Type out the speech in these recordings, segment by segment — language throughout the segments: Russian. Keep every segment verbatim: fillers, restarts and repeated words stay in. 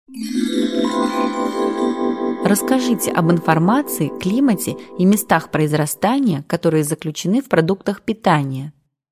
Расскажите об информации, климате и местах произрастания, которые заключены в продуктах питания.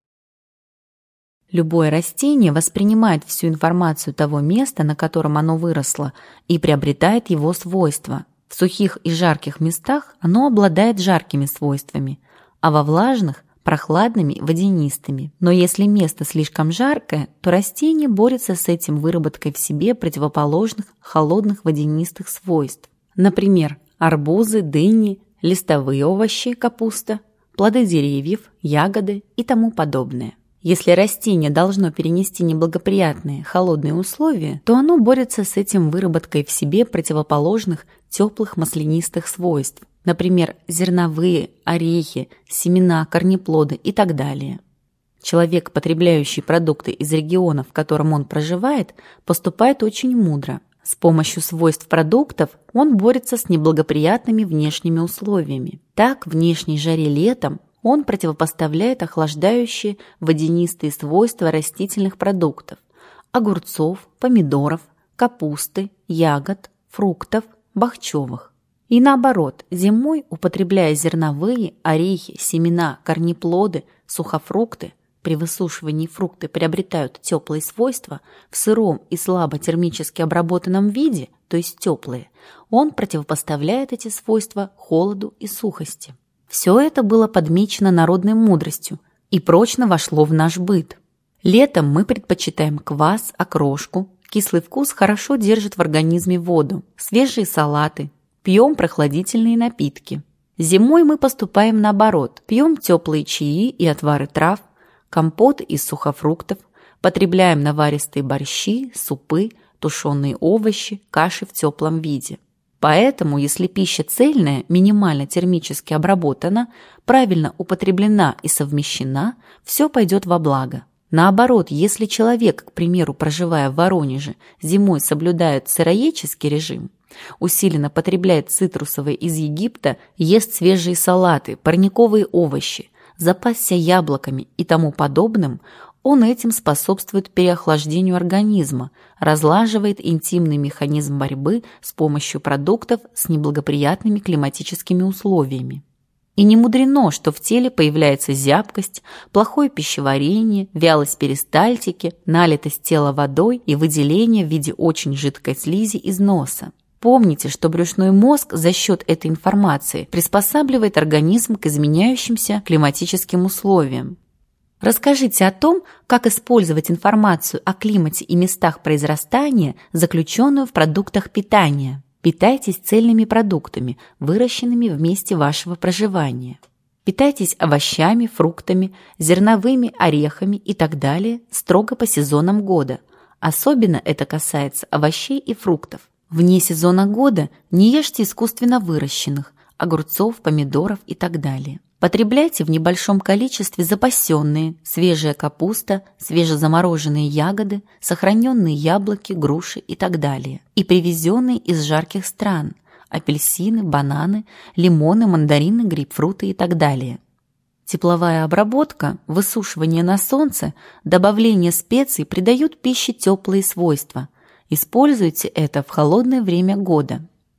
Любое растение воспринимает всю информацию того места, на котором оно выросло, и приобретает его свойства. В сухих и жарких местах оно обладает жаркими свойствами, а во влажных – прохладными, водянистыми. Но если место слишком жаркое, то растение борется с этим выработкой в себе противоположных холодных водянистых свойств. Например, арбузы, дыни, листовые овощи, капуста, плоды деревьев, ягоды и тому подобное. Если растение должно перенести неблагоприятные холодные условия, то оно борется с этим выработкой в себе противоположных теплых маслянистых свойств. Например, зерновые, орехи, семена, корнеплоды и так далее. Человек, потребляющий продукты из региона, в котором он проживает, поступает очень мудро. С помощью свойств продуктов он борется с неблагоприятными внешними условиями. Так, внешней жаре летом он противопоставляет охлаждающие водянистые свойства растительных продуктов – огурцов, помидоров, капусты, ягод, фруктов, бахчевых. И наоборот, зимой, употребляя зерновые, орехи, семена, корнеплоды, сухофрукты, при высушивании фрукты приобретают теплые свойства, в сыром и слабо термически обработанном виде, то есть теплые, он противопоставляет эти свойства холоду и сухости. Все это было подмечено народной мудростью и прочно вошло в наш быт. Летом мы предпочитаем квас, окрошку, кислый вкус хорошо держит в организме воду, свежие салаты, пьем прохладительные напитки. Зимой мы поступаем наоборот, пьем теплые чаи и отвары трав, компоты из сухофруктов, потребляем наваристые борщи, супы, тушеные овощи, каши в теплом виде. Поэтому, если пища цельная, минимально термически обработана, правильно употреблена и совмещена, все пойдет во благо. Наоборот, если человек, к примеру, проживая в Воронеже, зимой соблюдает сыроедческий режим, усиленно потребляет цитрусовые из Египта, ест свежие салаты, парниковые овощи, запасся яблоками и тому подобным, он этим способствует переохлаждению организма, разлаживает интимный механизм борьбы с помощью продуктов с неблагоприятными климатическими условиями. И не мудрено, что в теле появляется зябкость, плохое пищеварение, вялость перистальтики, налитость тела водой и выделение в виде очень жидкой слизи из носа. Помните, что брюшной мозг за счет этой информации приспосабливает организм к изменяющимся климатическим условиям. Расскажите о том, как использовать информацию о климате и местах произрастания, заключенную в продуктах питания. Питайтесь цельными продуктами, выращенными в месте вашего проживания. Питайтесь овощами, фруктами, зерновыми, орехами и так далее строго по сезонам года. Особенно это касается овощей и фруктов. Вне сезона года не ешьте искусственно выращенных – огурцов, помидоров и так далее. Потребляйте в небольшом количестве запасенные, свежая капуста, свежезамороженные ягоды, сохраненные яблоки, груши и так далее. И привезенные из жарких стран – апельсины, бананы, лимоны, мандарины, грейпфруты и так далее. Тепловая обработка, высушивание на солнце, добавление специй придают пище теплые свойства. Используйте это в холодное время года.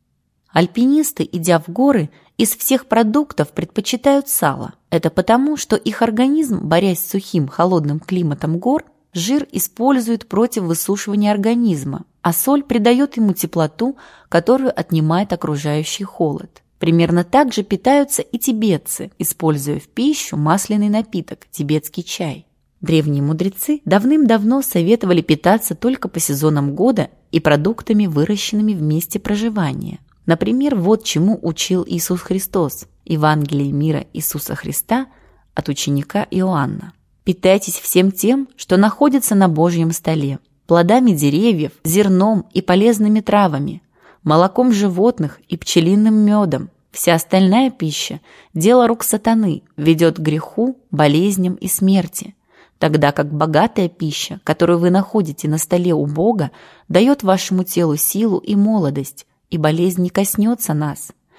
Альпинисты, идя в горы, из всех продуктов предпочитают сало. Это потому, что их организм, борясь с сухим холодным климатом гор, жир использует против высушивания организма, а соль придает ему теплоту, которую отнимает окружающий холод. Примерно так же питаются и тибетцы, используя в пищу масляный напиток – тибетский чай. Древние мудрецы давным-давно советовали питаться только по сезонам года и продуктами, выращенными в месте проживания. Например, вот чему учил Иисус Христос, Евангелие мира Иисуса Христа от ученика Иоанна. Питайтесь всем тем, что находится на Божьем столе, плодами деревьев, зерном и полезными травами, молоком животных и пчелиным медом. Вся остальная пища – дело рук сатаны, ведет к греху, болезням и смерти, тогда как богатая пища, которую вы находите на столе у Бога, дает вашему телу силу и молодость, и болезнь не коснется нас.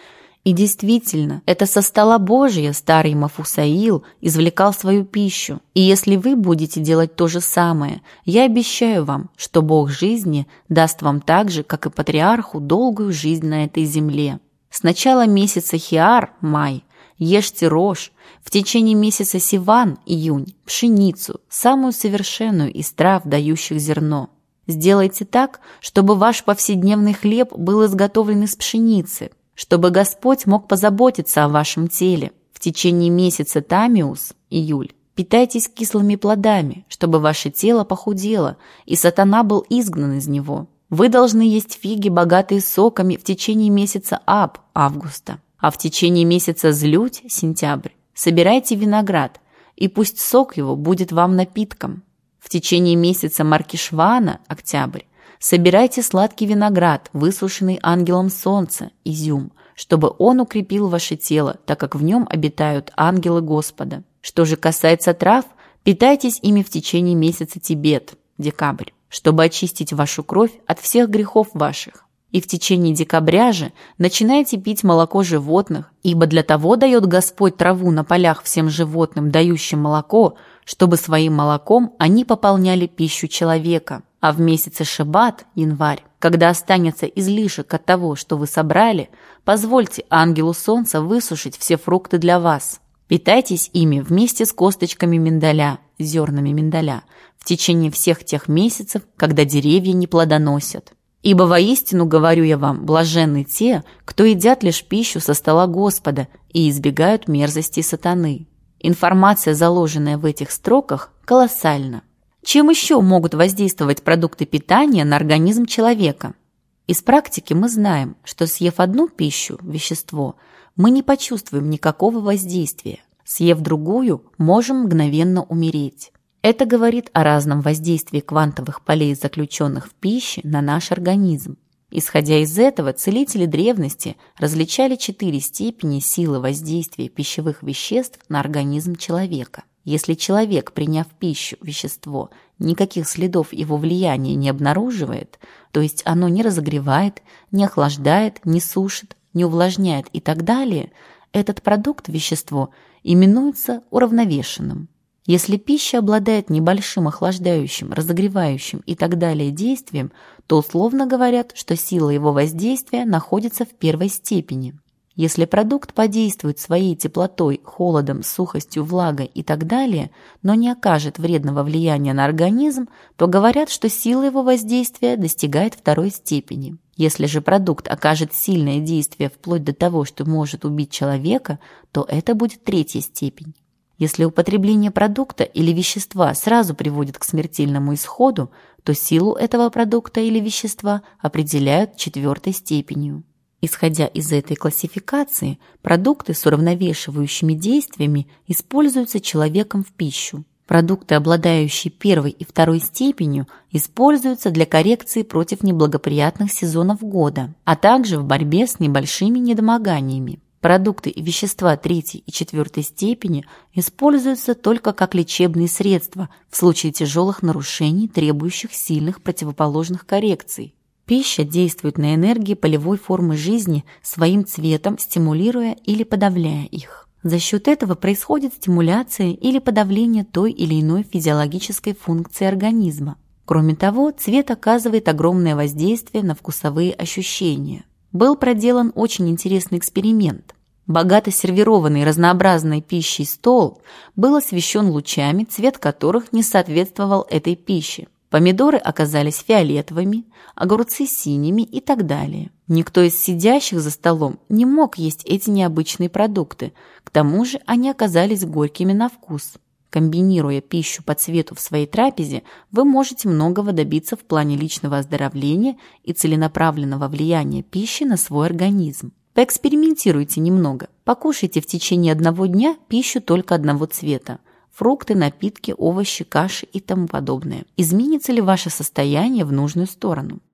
И действительно, это со стола Божия старый Мафусаил извлекал свою пищу. И если вы будете делать то же самое, я обещаю вам, что Бог жизни даст вам так же, как и патриарху, долгую жизнь на этой земле. С начала месяца Хиар, май, ешьте рожь, в течение месяца Сиван, июнь, пшеницу, самую совершенную из трав, дающих зерно. Сделайте так, чтобы ваш повседневный хлеб был изготовлен из пшеницы, чтобы Господь мог позаботиться о вашем теле. В течение месяца Тамиус, июль, питайтесь кислыми плодами, чтобы ваше тело похудело, и сатана был изгнан из него. Вы должны есть фиги, богатые соками, в течение месяца Аб, августа. А в течение месяца Злють, сентябрь, собирайте виноград, и пусть сок его будет вам напитком. В течение месяца Маркишвана, октябрь, собирайте сладкий виноград, высушенный ангелом солнца, изюм, чтобы он укрепил ваше тело, так как в нем обитают ангелы Господа. Что же касается трав, питайтесь ими в течение месяца Тибет, декабрь, чтобы очистить вашу кровь от всех грехов ваших. И в течение декабря же начинайте пить молоко животных, ибо для того дает Господь траву на полях всем животным, дающим молоко, чтобы своим молоком они пополняли пищу человека. А в месяце Шебат, январь, когда останется излишек от того, что вы собрали, позвольте ангелу солнца высушить все фрукты для вас. Питайтесь ими вместе с косточками миндаля, зернами миндаля, в течение всех тех месяцев, когда деревья не плодоносят. Ибо воистину, говорю я вам, блаженны те, кто едят лишь пищу со стола Господа и избегают мерзости сатаны. Информация, заложенная в этих строках, колоссальна. Чем еще могут воздействовать продукты питания на организм человека? Из практики мы знаем, что съев одну пищу, вещество, мы не почувствуем никакого воздействия. Съев другую, можем мгновенно умереть. Это говорит о разном воздействии квантовых полей, заключенных в пище, на наш организм. Исходя из этого, целители древности различали четыре степени силы воздействия пищевых веществ на организм человека. Если человек, приняв пищу, вещество, никаких следов его влияния не обнаруживает, то есть оно не разогревает, не охлаждает, не сушит, не увлажняет и так далее, этот продукт, вещество, именуется уравновешенным. Если пища обладает небольшим охлаждающим, разогревающим и так далее действием, то условно говорят, что сила его воздействия находится в первой степени. Если продукт подействует своей теплотой, холодом, сухостью, влагой и так далее, но не окажет вредного влияния на организм, то говорят, что сила его воздействия достигает второй степени. Если же продукт окажет сильное действие вплоть до того, что может убить человека, то это будет третья степень. Если употребление продукта или вещества сразу приводит к смертельному исходу, то силу этого продукта или вещества определяют четвертой степенью. Исходя из этой классификации, продукты с уравновешивающими действиями используются человеком в пищу. Продукты, обладающие первой и второй степенью, используются для коррекции против неблагоприятных сезонов года, а также в борьбе с небольшими недомоганиями. Продукты и вещества третьей и четвертой степени используются только как лечебные средства в случае тяжелых нарушений, требующих сильных противоположных коррекций. Пища действует на энергии полевой формы жизни своим цветом, стимулируя или подавляя их. За счет этого происходит стимуляция или подавление той или иной физиологической функции организма. Кроме того, цвет оказывает огромное воздействие на вкусовые ощущения. Был проделан очень интересный эксперимент. Богато сервированный разнообразной пищей стол был освещен лучами, цвет которых не соответствовал этой пище. Помидоры оказались фиолетовыми, огурцы синими и так далее. Никто из сидящих за столом не мог есть эти необычные продукты, к тому же они оказались горькими на вкус. Комбинируя пищу по цвету в своей трапезе, вы можете многого добиться в плане личного оздоровления и целенаправленного влияния пищи на свой организм. Поэкспериментируйте немного. Покушайте в течение одного дня пищу только одного цвета. Фрукты, напитки, овощи, каши и тому подобное. Изменится ли ваше состояние в нужную сторону?